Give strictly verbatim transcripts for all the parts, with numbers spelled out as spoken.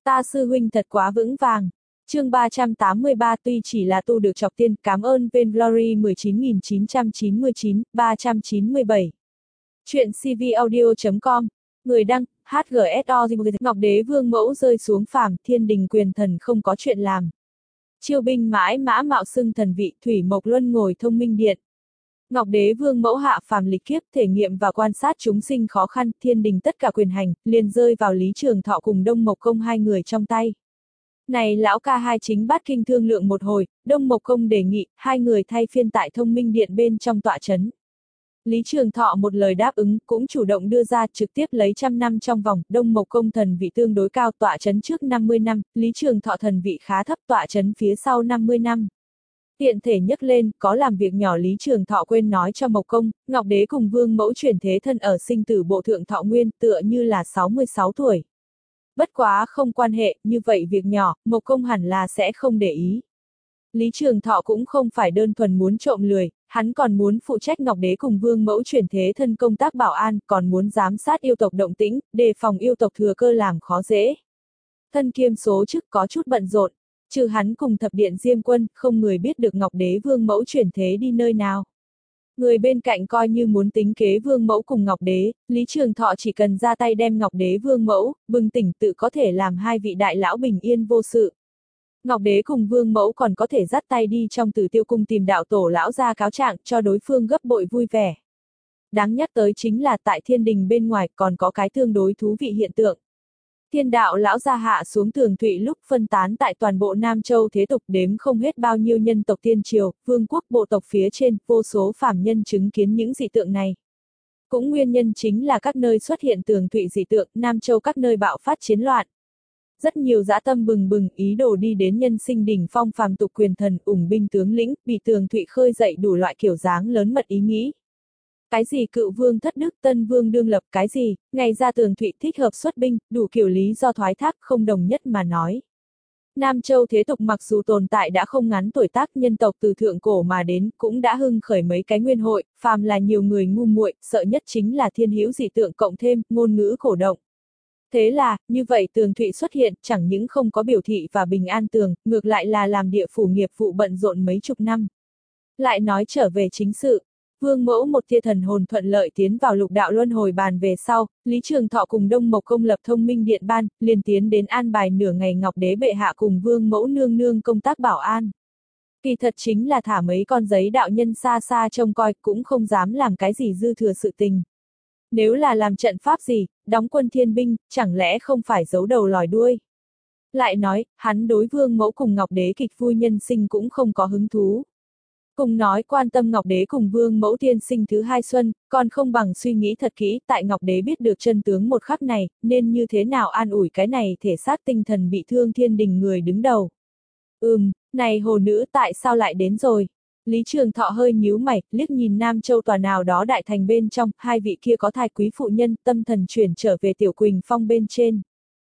Ta sư huynh thật quá vững vàng. Chương ba trăm tám mươi ba tuy chỉ là tu được chọc tiên, cảm ơn Vainglory mười chín nghìn chín trăm chín mươi chín, ba trăm chín mươi bảy. Chuyện cvaudio chấm com. Người đăng, hát giê ét o Ngọc Đế Vương mẫu rơi xuống phàm, thiên đình quyền thần không có chuyện làm. Chiêu binh mãi mã mạo xưng thần vị, Thủy Mộc Luân ngồi thông minh điện. Ngọc Đế Vương mẫu hạ phàm lịch kiếp, thể nghiệm và quan sát chúng sinh khó khăn, thiên đình tất cả quyền hành, liền rơi vào Lý Trường Thọ cùng Đông Mộc Công hai người trong tay. Này lão ca hai chính bát kinh thương lượng một hồi, Đông Mộc Công đề nghị, hai người thay phiên tại thông minh điện bên trong tọa chấn. Lý Trường Thọ một lời đáp ứng, cũng chủ động đưa ra trực tiếp lấy trăm năm trong vòng, Đông Mộc Công thần vị tương đối cao tọa chấn trước năm mươi năm, Lý Trường Thọ thần vị khá thấp tọa chấn phía sau năm mươi năm. Tiện thể nhấc lên, có làm việc nhỏ Lý Trường Thọ quên nói cho Mộc Công, Ngọc Đế cùng Vương mẫu chuyển thế thân ở sinh tử bộ thượng thọ nguyên tựa như là sáu mươi sáu tuổi. Bất quá không quan hệ, như vậy việc nhỏ, Mộc Công hẳn là sẽ không để ý. Lý Trường Thọ cũng không phải đơn thuần muốn trộm lười, hắn còn muốn phụ trách Ngọc Đế cùng Vương mẫu chuyển thế thân công tác bảo an, còn muốn giám sát yêu tộc động tĩnh, đề phòng yêu tộc thừa cơ làm khó dễ. Thân kiêm số chức có chút bận rộn, trừ hắn cùng thập điện Diêm Quân, không người biết được Ngọc Đế Vương mẫu chuyển thế đi nơi nào. Người bên cạnh coi như muốn tính kế Vương mẫu cùng Ngọc Đế, Lý Trường Thọ chỉ cần ra tay đem Ngọc Đế Vương mẫu, bừng tỉnh tự có thể làm hai vị đại lão bình yên vô sự. Ngọc Đế cùng Vương mẫu còn có thể dắt tay đi trong Tử Tiêu cung tìm đạo tổ lão ra cáo trạng cho đối phương gấp bội vui vẻ. Đáng nhắc tới chính là tại thiên đình bên ngoài còn có cái tương đối thú vị hiện tượng. Thiên đạo lão gia hạ xuống tường thụy lúc phân tán tại toàn bộ Nam Châu thế tục đếm không hết bao nhiêu nhân tộc tiên triều, vương quốc bộ tộc phía trên, vô số phàm nhân chứng kiến những dị tượng này. Cũng nguyên nhân chính là các nơi xuất hiện tường thụy dị tượng, Nam Châu các nơi bạo phát chiến loạn. Rất nhiều dã tâm bừng bừng, ý đồ đi đến nhân sinh đỉnh phong phàm tục quyền thần, ủng binh tướng lĩnh, bị tường thụy khơi dậy đủ loại kiểu dáng lớn mật ý nghĩ. Cái gì cựu vương thất đức, tân vương đương lập, cái gì, ngày ra tường thụy thích hợp xuất binh, đủ kiểu lý do thoái thác không đồng nhất mà nói. Nam Châu thế tục mặc dù tồn tại đã không ngắn tuổi tác, nhân tộc từ thượng cổ mà đến, cũng đã hưng khởi mấy cái nguyên hội, phàm là nhiều người ngu muội, sợ nhất chính là thiên hữu dị tượng cộng thêm, ngôn ngữ cổ động. Thế là, như vậy tường thụy xuất hiện, chẳng những không có biểu thị và bình an tường, ngược lại là làm địa phủ nghiệp vụ bận rộn mấy chục năm. Lại nói trở về chính sự. Vương mẫu một tia thần hồn thuận lợi tiến vào lục đạo luân hồi bàn về sau, Lý Trường Thọ cùng Đông Mộc Công lập thông minh điện ban, liền tiến đến an bài nửa ngày Ngọc Đế bệ hạ cùng Vương mẫu nương nương công tác bảo an. Kỳ thật chính là thả mấy con giấy đạo nhân xa xa trông coi, cũng không dám làm cái gì dư thừa sự tình. Nếu là làm trận pháp gì, đóng quân thiên binh, chẳng lẽ không phải giấu đầu lòi đuôi. Lại nói, hắn đối Vương mẫu cùng Ngọc Đế kịch vui nhân sinh cũng không có hứng thú. Cùng nói quan tâm Ngọc Đế cùng Vương mẫu tiên sinh thứ hai xuân, còn không bằng suy nghĩ thật kỹ, tại Ngọc Đế biết được chân tướng một khắc này, nên như thế nào an ủi cái này thể xác tinh thần bị thương thiên đình người đứng đầu. Ừm, này hồ nữ tại sao lại đến rồi? Lý Trường Thọ hơi nhíu mày, liếc nhìn Nam Châu tòa nào đó đại thành bên trong, hai vị kia có thai quý phụ nhân, tâm thần chuyển trở về Tiểu Quỳnh Phong bên trên.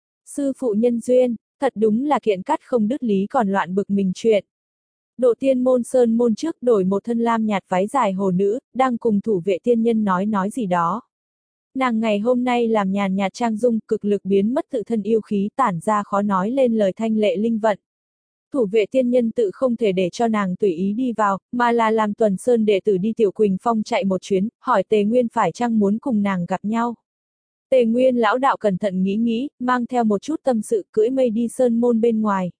Sư phụ nhân duyên, thật đúng là kiện cắt không đứt lý còn loạn bực mình chuyện. Độ tiên môn sơn môn trước đổi một thân lam nhạt váy dài hồ nữ, đang cùng thủ vệ tiên nhân nói nói gì đó. Nàng ngày hôm nay làm nhàn nhạt trang dung, cực lực biến mất tự thân yêu khí tản ra khó nói lên lời thanh lệ linh vận. Thủ vệ tiên nhân tự không thể để cho nàng tùy ý đi vào, mà là làm Tuần Sơn đệ tử đi Tiểu Quỳnh Phong chạy một chuyến, hỏi Tề Nguyên phải chăng muốn cùng nàng gặp nhau. Tề Nguyên lão đạo cẩn thận nghĩ nghĩ, mang theo một chút tâm sự cưỡi mây đi sơn môn bên ngoài.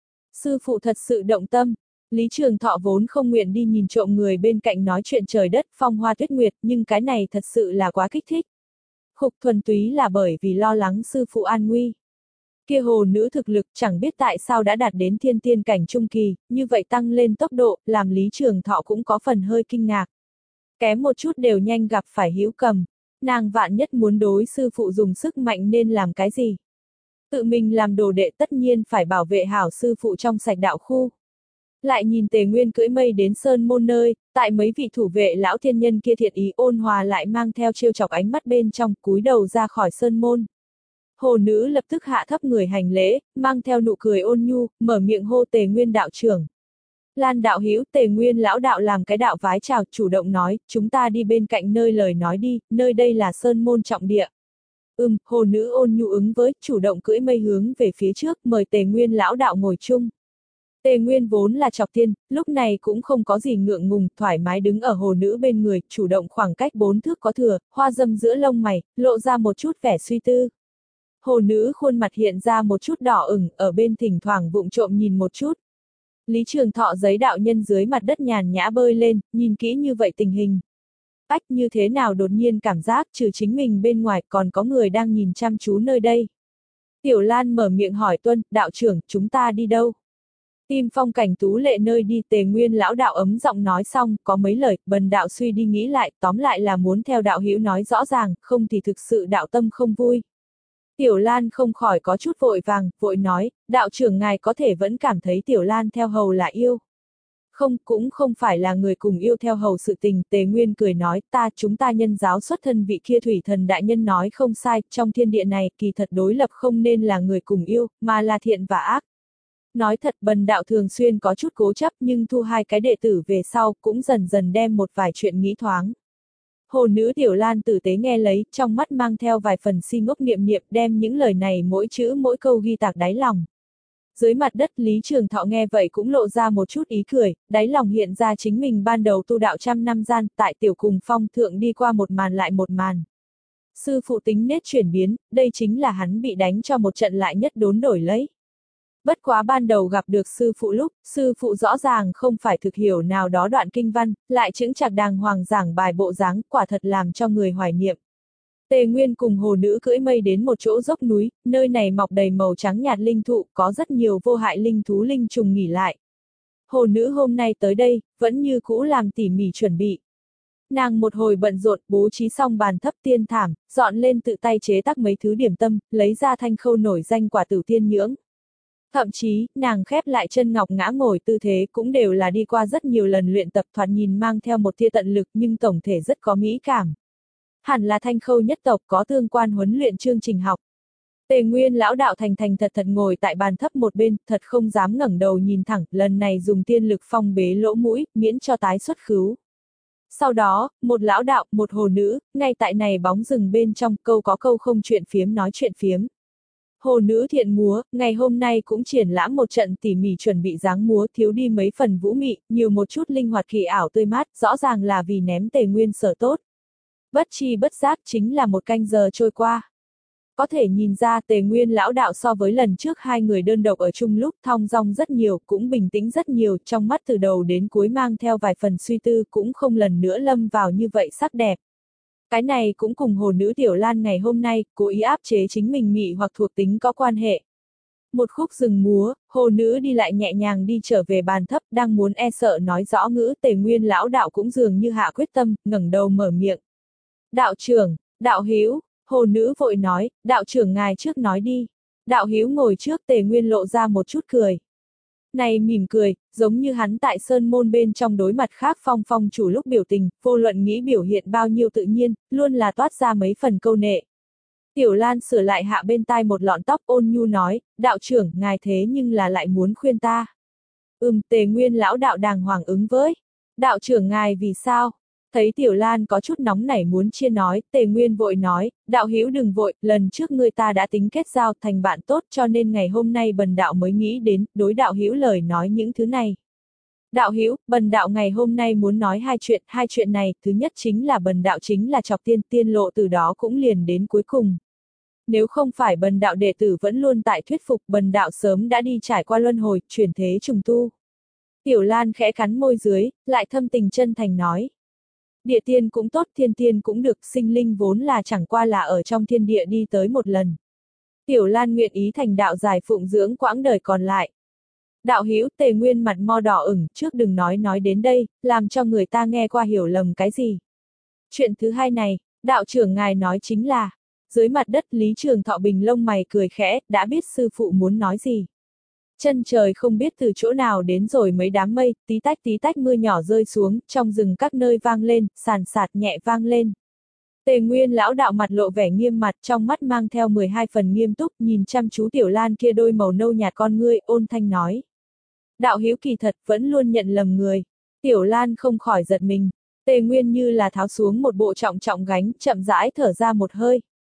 Sư phụ thật sự động tâm. Lý Trường Thọ vốn không nguyện đi nhìn trộm người bên cạnh nói chuyện trời đất, phong hoa tuyết nguyệt, nhưng cái này thật sự là quá kích thích. Khục thuần túy là bởi vì lo lắng sư phụ an nguy. Kia hồ nữ thực lực chẳng biết tại sao đã đạt đến thiên tiên cảnh trung kỳ, như vậy tăng lên tốc độ, làm Lý Trường Thọ cũng có phần hơi kinh ngạc. Kém một chút đều nhanh gặp phải hữu cầm. Nàng vạn nhất muốn đối sư phụ dùng sức mạnh nên làm cái gì? Tự mình làm đồ đệ tất nhiên phải bảo vệ hảo sư phụ trong sạch đạo khu. Lại nhìn Tề Nguyên cưỡi mây đến sơn môn nơi, tại mấy vị thủ vệ lão thiên nhân kia thiện ý ôn hòa lại mang theo trêu chọc ánh mắt bên trong, cúi đầu ra khỏi sơn môn. Hồ nữ lập tức hạ thấp người hành lễ, mang theo nụ cười ôn nhu, mở miệng hô Tề Nguyên đạo trưởng. Lan đạo hữu, Tề Nguyên lão đạo làm cái đạo vái chào, chủ động nói, chúng ta đi bên cạnh nơi lời nói đi, nơi đây là sơn môn trọng địa. Ừm, hồ nữ ôn nhu ứng với, chủ động cưỡi mây hướng về phía trước, mời Tề Nguyên lão đạo ngồi chung. Tề Nguyên vốn là Chọc Tiên, lúc này cũng không có gì ngượng ngùng, thoải mái đứng ở hồ nữ bên người, chủ động khoảng cách bốn thước có thừa, hoa dâm giữa lông mày, lộ ra một chút vẻ suy tư. Hồ nữ khuôn mặt hiện ra một chút đỏ ửng, ở bên thỉnh thoảng vụng trộm nhìn một chút. Lý Trường Thọ giấy đạo nhân dưới mặt đất nhàn nhã bơi lên, nhìn kỹ như vậy tình hình. Ách, như thế nào đột nhiên cảm giác trừ chính mình bên ngoài còn có người đang nhìn chăm chú nơi đây. Tiểu Lan mở miệng hỏi Tuân, đạo trưởng, chúng ta đi đâu? Tìm phong cảnh tú lệ nơi đi. Tề Nguyên lão đạo ấm giọng nói xong, có mấy lời, bần đạo suy đi nghĩ lại, tóm lại là muốn theo đạo hữu nói rõ ràng, không thì thực sự đạo tâm không vui. Tiểu Lan không khỏi có chút vội vàng, vội nói, đạo trưởng ngài có thể vẫn cảm thấy Tiểu Lan theo hầu là yêu. Không, cũng không phải là người cùng yêu theo hầu sự tình. Tề Nguyên cười nói, ta chúng ta nhân giáo xuất thân vị kia thủy thần đại nhân nói không sai, trong thiên địa này kỳ thật đối lập không nên là người cùng yêu, mà là thiện và ác. Nói thật bần đạo thường xuyên có chút cố chấp nhưng thu hai cái đệ tử về sau cũng dần dần đem một vài chuyện nghĩ thoáng. Hồ nữ Tiểu Lan tử tế nghe lấy, trong mắt mang theo vài phần si ngốc niệm niệm đem những lời này mỗi chữ mỗi câu ghi tạc đáy lòng. Dưới mặt đất Lý Trường Thọ nghe vậy cũng lộ ra một chút ý cười, đáy lòng hiện ra chính mình ban đầu tu đạo trăm năm gian, tại tiểu cùng phong thượng đi qua một màn lại một màn. Sư phụ tính nết chuyển biến, đây chính là hắn bị đánh cho một trận lại nhất đốn đổi lấy. Bất quá ban đầu gặp được sư phụ lúc, sư phụ rõ ràng không phải thực hiểu nào đó đoạn kinh văn, lại chững chạc đàng hoàng giảng bài bộ dáng, quả thật làm cho người hoài niệm. Tề Nguyên cùng hồ nữ cưỡi mây đến một chỗ dốc núi, nơi này mọc đầy màu trắng nhạt linh thụ, có rất nhiều vô hại linh thú linh trùng nghỉ lại. Hồ nữ hôm nay tới đây, vẫn như cũ làm tỉ mỉ chuẩn bị. Nàng một hồi bận rộn, bố trí xong bàn thấp tiên thảm, dọn lên tự tay chế tác mấy thứ điểm tâm, lấy ra thanh khâu nổi danh quả tử tiên nhưỡng. Thậm chí, nàng khép lại chân ngọc ngã ngồi tư thế cũng đều là đi qua rất nhiều lần luyện tập, thoạt nhìn mang theo một tia tận lực nhưng tổng thể rất có mỹ cảm. Hẳn là thanh khâu nhất tộc có tương quan huấn luyện chương trình học. Tề Nguyên lão đạo thành thành thật thật ngồi tại bàn thấp một bên, thật không dám ngẩng đầu nhìn thẳng, lần này dùng tiên lực phong bế lỗ mũi, miễn cho tái xuất khứu. Sau đó, một lão đạo, một hồ nữ, ngay tại này bóng rừng bên trong, câu có câu không chuyện phiếm nói chuyện phiếm. Hồ nữ thiện múa, ngày hôm nay cũng triển lãm một trận tỉ mỉ chuẩn bị dáng múa, thiếu đi mấy phần vũ mị, nhiều một chút linh hoạt kỳ ảo tươi mát, rõ ràng là vì ném Tề Nguyên sở tốt. Bất chi bất giác chính là một canh giờ trôi qua. Có thể nhìn ra Tề Nguyên lão đạo so với lần trước hai người đơn độc ở chung lúc thong dong rất nhiều, cũng bình tĩnh rất nhiều, trong mắt từ đầu đến cuối mang theo vài phần suy tư, cũng không lần nữa lâm vào như vậy sắc đẹp. Cái này cũng cùng hồ nữ Tiểu Lan ngày hôm nay, cố ý áp chế chính mình mị hoặc thuộc tính có quan hệ. Một khúc rừng múa, hồ nữ đi lại nhẹ nhàng đi trở về bàn thấp, đang muốn e sợ nói rõ ngữ, Tề Nguyên lão đạo cũng dường như hạ quyết tâm, ngẩng đầu mở miệng. Đạo trưởng, đạo hữu, hồ nữ vội nói, đạo trưởng ngài trước nói đi. Đạo hữu ngồi trước. Tề Nguyên lộ ra một chút cười. Này mỉm cười, giống như hắn tại sơn môn bên trong đối mặt khác phong phong chủ lúc biểu tình, vô luận nghĩ biểu hiện bao nhiêu tự nhiên, luôn là toát ra mấy phần câu nệ. Tiểu Lan sửa lại hạ bên tai một lọn tóc, ôn nhu nói, đạo trưởng, ngài thế nhưng là lại muốn khuyên ta. Ừm, Tề Nguyên lão đạo đàng hoàng ứng với. Đạo trưởng ngài vì sao? Thấy Tiểu Lan có chút nóng nảy muốn chia nói, Tề Nguyên vội nói, đạo hữu đừng vội, lần trước người ta đã tính kết giao thành bạn tốt cho nên ngày hôm nay bần đạo mới nghĩ đến, đối đạo hữu lời nói những thứ này. Đạo hữu, bần đạo ngày hôm nay muốn nói hai chuyện, hai chuyện này, thứ nhất chính là bần đạo chính là Chọc Tiên, tiên lộ từ đó cũng liền đến cuối cùng. Nếu không phải bần đạo đệ tử vẫn luôn tại thuyết phục, bần đạo sớm đã đi trải qua luân hồi, chuyển thế trùng tu. Tiểu Lan khẽ cắn môi dưới, lại thâm tình chân thành nói. Địa tiên cũng tốt, thiên tiên cũng được, sinh linh vốn là chẳng qua là ở trong thiên địa đi tới một lần. Tiểu Lan nguyện ý thành đạo giải phụng dưỡng quãng đời còn lại. Đạo hữu, Tề Nguyên mặt mo đỏ ửng, trước đừng nói nói đến đây, làm cho người ta nghe qua hiểu lầm cái gì. Chuyện thứ hai này, đạo trưởng ngài nói chính là, dưới mặt đất Lý Trường Thọ bình lông mày cười khẽ, đã biết sư phụ muốn nói gì. Chân trời không biết từ chỗ nào đến rồi mấy đám mây, tí tách tí tách mưa nhỏ rơi xuống, trong rừng các nơi vang lên, sàn sạt nhẹ vang lên. Tề Nguyên lão đạo mặt lộ vẻ nghiêm mặt, trong mắt mang theo mười hai phần nghiêm túc, nhìn chăm chú Tiểu Lan kia đôi màu nâu nhạt con ngươi, ôn thanh nói. Đạo hữu kỳ thật vẫn luôn nhận lầm người. Tiểu Lan không khỏi giật mình. Tề Nguyên như là tháo xuống một bộ trọng trọng gánh, chậm rãi thở ra một hơi.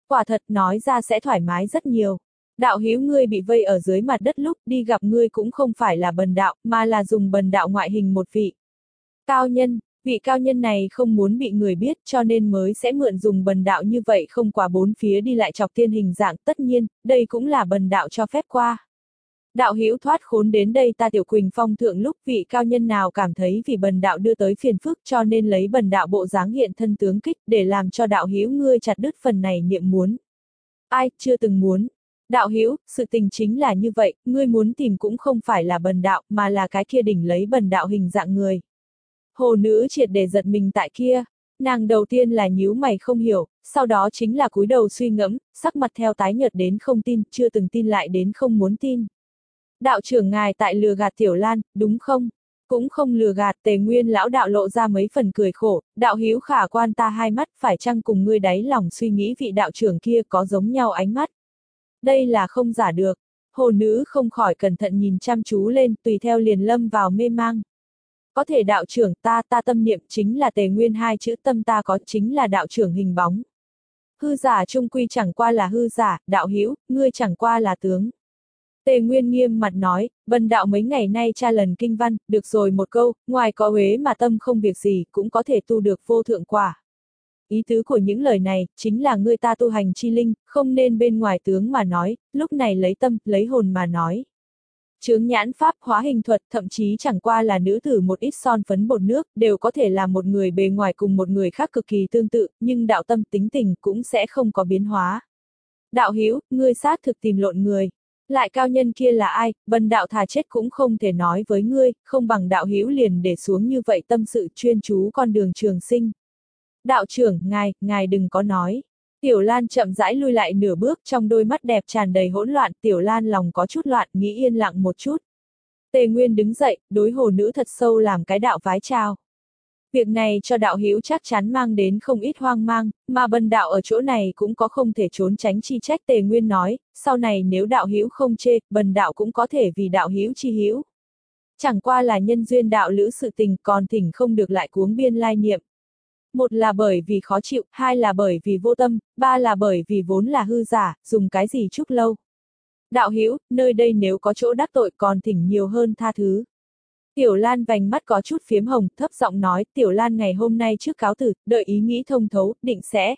Quả thật nói ra sẽ thoải mái rất nhiều. Đạo hữu ngươi bị vây ở dưới mặt đất lúc đi gặp ngươi cũng không phải là bần đạo, mà là dùng bần đạo ngoại hình một vị cao nhân. Vị cao nhân này không muốn bị người biết cho nên mới sẽ mượn dùng bần đạo như vậy không quá bốn phía đi lại chọc tiên hình dạng, tất nhiên, đây cũng là bần đạo cho phép qua. Đạo hữu thoát khốn đến đây ta Tiểu Quỳnh Phong thượng lúc vị cao nhân nào cảm thấy vì bần đạo đưa tới phiền phức cho nên lấy bần đạo bộ dáng hiện thân tướng kích để làm cho đạo hữu ngươi chặt đứt phần này niệm muốn. Ai, chưa từng muốn. Đạo hữu, sự tình chính là như vậy, ngươi muốn tìm cũng không phải là bần đạo mà là cái kia đỉnh lấy bần đạo hình dạng người. Hồ nữ triệt để giật mình tại kia, nàng đầu tiên là nhíu mày không hiểu, sau đó chính là cúi đầu suy ngẫm, sắc mặt theo tái nhợt đến không tin, chưa từng tin lại đến không muốn tin. Đạo trưởng ngài tại lừa gạt Tiểu Lan, đúng không? Cũng không lừa gạt. Tề Nguyên lão đạo lộ ra mấy phần cười khổ, đạo hữu khả quan ta hai mắt phải chăng cùng ngươi đáy lòng suy nghĩ vị đạo trưởng kia có giống nhau ánh mắt. Đây là không giả được. Hồ nữ không khỏi cẩn thận nhìn chăm chú lên, tùy theo liền lâm vào mê mang. Có thể đạo trưởng ta ta tâm niệm chính là Tề Nguyên hai chữ tâm ta có chính là đạo trưởng hình bóng. Hư giả trung quy chẳng qua là hư giả, đạo hữu, ngươi chẳng qua là tướng. Tề Nguyên nghiêm mặt nói, bần đạo mấy ngày nay tra lần kinh văn, được rồi một câu, ngoài có uế mà tâm không việc gì, cũng có thể tu được vô thượng quả. Ý tứ của những lời này, chính là ngươi ta tu hành chi linh, không nên bên ngoài tướng mà nói, lúc này lấy tâm, lấy hồn mà nói. Chướng nhãn pháp, hóa hình thuật, thậm chí chẳng qua là nữ tử một ít son phấn bột nước, đều có thể làm một người bề ngoài cùng một người khác cực kỳ tương tự, nhưng đạo tâm tính tình cũng sẽ không có biến hóa. Đạo hữu, ngươi sát thực tìm lộn người. Lại cao nhân kia là ai, bần đạo thà chết cũng không thể nói với ngươi, không bằng đạo hữu liền để xuống như vậy tâm sự chuyên chú con đường trường sinh. Đạo trưởng, ngài, ngài đừng có nói. Tiểu Lan chậm rãi lui lại nửa bước, trong đôi mắt đẹp tràn đầy hỗn loạn, Tiểu Lan lòng có chút loạn, nghĩ yên lặng một chút. Tề Nguyên đứng dậy, đối hồ nữ thật sâu làm cái đạo vái chào. Việc này cho đạo hữu chắc chắn mang đến không ít hoang mang, mà bần đạo ở chỗ này cũng có không thể trốn tránh chi trách. Tề Nguyên nói, sau này nếu đạo hữu không chê, bần đạo cũng có thể vì đạo hữu chi hữu. Chẳng qua là nhân duyên đạo lữ sự tình, còn thỉnh không được lại cuống biên lai niệm. Một là bởi vì khó chịu, hai là bởi vì vô tâm, ba là bởi vì vốn là hư giả, dùng cái gì chúc lâu. Đạo hữu, nơi đây nếu có chỗ đắc tội còn thỉnh nhiều hơn tha thứ. Tiểu Lan vành mắt có chút phiếm hồng, thấp giọng nói, Tiểu Lan ngày hôm nay trước cáo tử, đợi ý nghĩ thông thấu, định sẽ.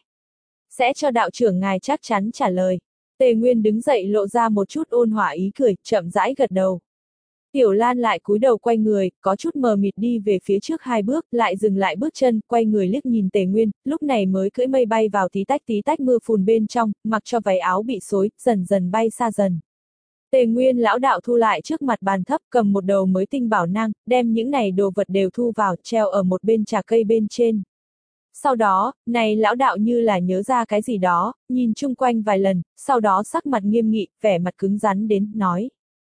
Sẽ cho đạo trưởng ngài chắc chắn trả lời. Tề Nguyên đứng dậy lộ ra một chút ôn hòa ý cười, chậm rãi gật đầu. Tiểu Lan lại cúi đầu quay người, có chút mờ mịt đi về phía trước hai bước, lại dừng lại bước chân, quay người liếc nhìn Tề Nguyên, lúc này mới cưỡi mây bay vào tí tách tí tách mưa phùn bên trong, mặc cho váy áo bị xối, dần dần bay xa dần. Tề Nguyên lão đạo thu lại trước mặt bàn thấp, cầm một đầu mới tinh bảo nang, đem những này đồ vật đều thu vào, treo ở một bên trà cây bên trên. Sau đó, này lão đạo như là nhớ ra cái gì đó, nhìn chung quanh vài lần, sau đó sắc mặt nghiêm nghị, vẻ mặt cứng rắn đến, nói.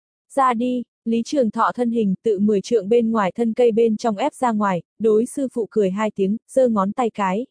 Ra đi. Lý Trường Thọ thân hình tự mười trượng bên ngoài thân cây bên trong ép ra ngoài, đối sư phụ cười hai tiếng, giơ ngón tay cái.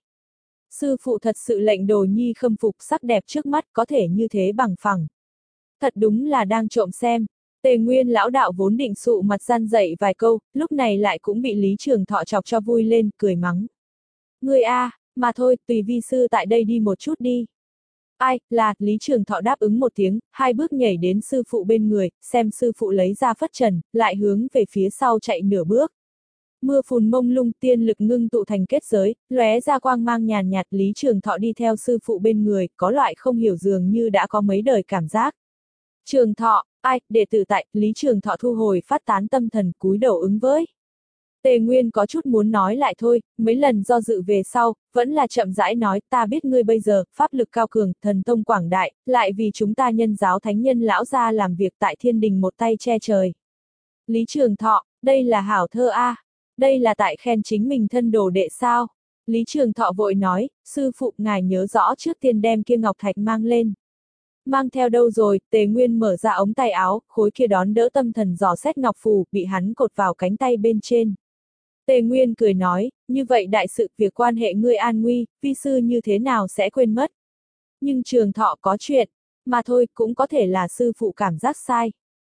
Sư phụ thật sự lệnh Đồ Nhi khâm phục sắc đẹp trước mắt có thể như thế bằng phẳng. Thật đúng là đang trộm xem. Tề Nguyên lão đạo vốn định sụ mặt gian dậy vài câu, lúc này lại cũng bị Lý Trường Thọ chọc cho vui lên, cười mắng. Ngươi a, mà thôi, tùy vi sư tại đây đi một chút đi. Ai, là, Lý Trường Thọ đáp ứng một tiếng, hai bước nhảy đến sư phụ bên người, xem sư phụ lấy ra phất trần, lại hướng về phía sau chạy nửa bước. Mưa phùn mông lung tiên lực ngưng tụ thành kết giới, lóe ra quang mang nhàn nhạt. Lý Trường Thọ đi theo sư phụ bên người, có loại không hiểu dường như đã có mấy đời cảm giác. Trường Thọ, ai, đệ tử tại, Lý Trường Thọ thu hồi phát tán tâm thần cúi đầu ứng với. Tề Nguyên có chút muốn nói lại thôi, mấy lần do dự về sau, vẫn là chậm rãi nói, ta biết ngươi bây giờ, pháp lực cao cường, thần thông quảng đại, lại vì chúng ta nhân giáo thánh nhân lão gia làm việc tại thiên đình một tay che trời. Lý Trường Thọ, đây là hảo thơ a, đây là tại khen chính mình thân đồ đệ sao? Lý Trường Thọ vội nói, sư phụ ngài nhớ rõ trước tiên đem kia ngọc thạch mang lên. Mang theo đâu rồi, Tề Nguyên mở ra ống tay áo, khối kia đón đỡ tâm thần dò xét ngọc phù, bị hắn cột vào cánh tay bên trên. Tề Nguyên cười nói, như vậy đại sự việc quan hệ ngươi an nguy, vi sư như thế nào sẽ quên mất. Nhưng Trường Thọ có chuyện, mà thôi cũng có thể là sư phụ cảm giác sai.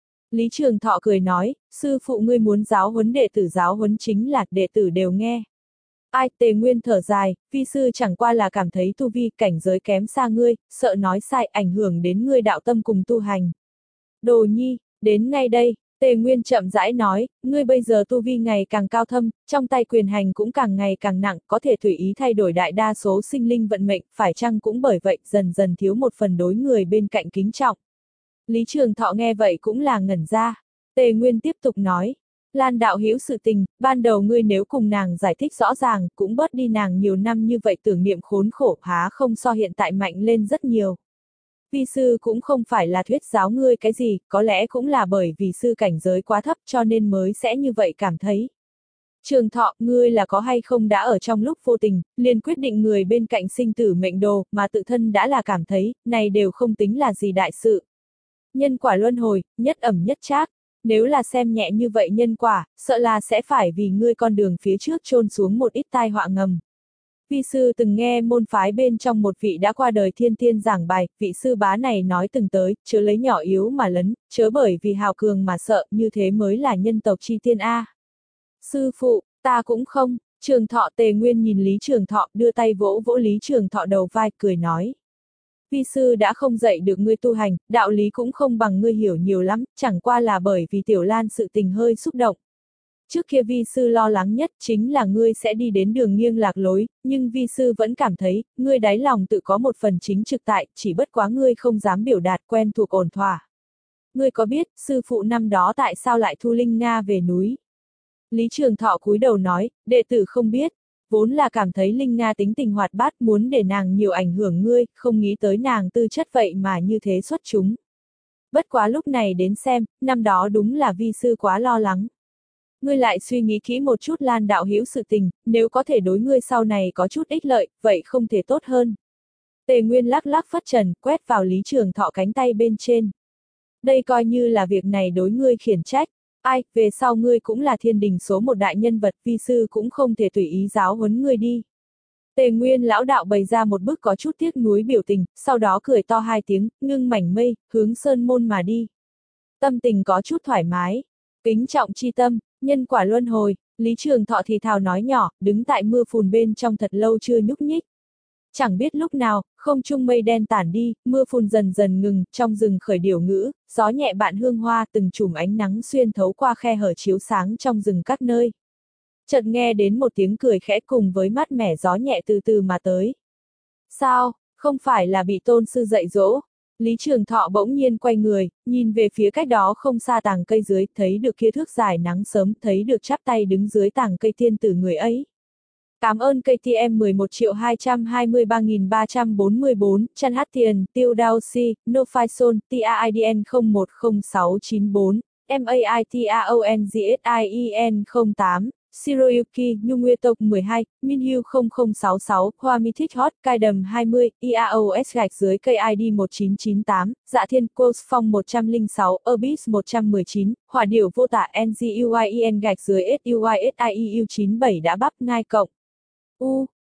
Lý Trường Thọ cười nói, sư phụ ngươi muốn giáo huấn đệ tử giáo huấn chính là đệ tử đều nghe. Ai, Tề Nguyên thở dài, vi sư chẳng qua là cảm thấy tu vi cảnh giới kém xa ngươi, sợ nói sai ảnh hưởng đến ngươi đạo tâm cùng tu hành. Đồ nhi, đến ngay đây, Tề Nguyên chậm rãi nói, ngươi bây giờ tu vi ngày càng cao thâm, trong tay quyền hành cũng càng ngày càng nặng, có thể tùy ý thay đổi đại đa số sinh linh vận mệnh, phải chăng cũng bởi vậy dần dần thiếu một phần đối người bên cạnh kính trọng. Lý Trường Thọ nghe vậy cũng là ngẩn ra. Tề Nguyên tiếp tục nói, Lan đạo hữu sự tình, ban đầu ngươi nếu cùng nàng giải thích rõ ràng, cũng bớt đi nàng nhiều năm như vậy tưởng niệm khốn khổ, há không so hiện tại mạnh lên rất nhiều. Vi sư cũng không phải là thuyết giáo ngươi cái gì, có lẽ cũng là bởi vì sư cảnh giới quá thấp cho nên mới sẽ như vậy cảm thấy. Trường Thọ, ngươi là có hay không đã ở trong lúc vô tình, liền quyết định người bên cạnh sinh tử mệnh đồ, mà tự thân đã là cảm thấy, này đều không tính là gì đại sự. Nhân quả luân hồi, nhất ẩm nhất trác. Nếu là xem nhẹ như vậy nhân quả, sợ là sẽ phải vì ngươi con đường phía trước chôn xuống một ít tai họa ngầm. Vi sư từng nghe môn phái bên trong một vị đã qua đời thiên tiên giảng bài, vị sư bá này nói từng tới, chớ lấy nhỏ yếu mà lấn, chớ bởi vì hào cường mà sợ, như thế mới là nhân tộc chi tiên A. Sư phụ, ta cũng không, Trường Thọ. Tề Nguyên nhìn Lý Trường Thọ, đưa tay vỗ vỗ Lý Trường Thọ đầu vai, cười nói. Vi sư đã không dạy được ngươi tu hành, đạo lý cũng không bằng ngươi hiểu nhiều lắm, chẳng qua là bởi vì Tiểu Lan sự tình hơi xúc động. Trước kia vi sư lo lắng nhất chính là ngươi sẽ đi đến đường nghiêng lạc lối, nhưng vi sư vẫn cảm thấy, ngươi đáy lòng tự có một phần chính trực tại, chỉ bất quá ngươi không dám biểu đạt quen thuộc ổn thỏa. Ngươi có biết, sư phụ năm đó tại sao lại thu Linh Nga về núi? Lý Trường Thọ cúi đầu nói, đệ tử không biết. Vốn là cảm thấy Linh Nga tính tình hoạt bát muốn để nàng nhiều ảnh hưởng ngươi, không nghĩ tới nàng tư chất vậy mà như thế xuất chúng. Bất quá lúc này đến xem, năm đó đúng là vi sư quá lo lắng. Ngươi lại suy nghĩ kỹ một chút Lan đạo hữu sự tình, nếu có thể đối ngươi sau này có chút ích lợi, vậy không thể tốt hơn. Tề Nguyên lắc lắc phất trần, quét vào Lý Trường Thọ cánh tay bên trên. Đây coi như là việc này đối ngươi khiển trách. Ai, về sau ngươi cũng là thiên đình số một đại nhân vật, vi sư cũng không thể tùy ý giáo huấn ngươi đi. Tề Nguyên lão đạo bày ra một bức có chút tiếc nuối biểu tình, sau đó cười to hai tiếng, ngưng mảnh mây, hướng sơn môn mà đi. Tâm tình có chút thoải mái, kính trọng chi tâm, nhân quả luân hồi, Lý Trường Thọ thì thào nói nhỏ, đứng tại mưa phùn bên trong thật lâu chưa nhúc nhích. Chẳng biết lúc nào, không trung mây đen tản đi, mưa phùn dần dần ngừng, trong rừng khởi điểu ngữ, gió nhẹ bạn hương hoa, từng chùm ánh nắng xuyên thấu qua khe hở chiếu sáng trong rừng các nơi. Chợt nghe đến một tiếng cười khẽ cùng với mát mẻ gió nhẹ từ từ mà tới. Sao, không phải là bị tôn sư dạy dỗ? Lý Trường Thọ bỗng nhiên quay người, nhìn về phía cách đó không xa tàng cây dưới, thấy được kia thước dài nắng sớm, thấy được chắp tay đứng dưới tàng cây tiên tử người ấy. Cảm ơn ca tê em mười một triệu hai trăm hai mươi ba nghìn ba trăm bốn mươi tư, Chan Hát Tiền, Tiêu Đao Si, No Phai Son, T A I D N không một không sáu chín bốn, M A I T A O N G S I E N không tám, Shiroyuki, Nhung Nguyệt Tộc mười hai, Minhyu không không sáu sáu, Hoa Mi Thích Hot, Cai Đầm hai mươi, I A O S gạch dưới cây I D một chín chín tám, Dạ Thiên, Quos Phong một không sáu, Abyss một một chín, Hỏa Điểu Vô Tả N G U I E N gạch dưới S U I S I E U chín bảy đã bắp ngai cộng. U,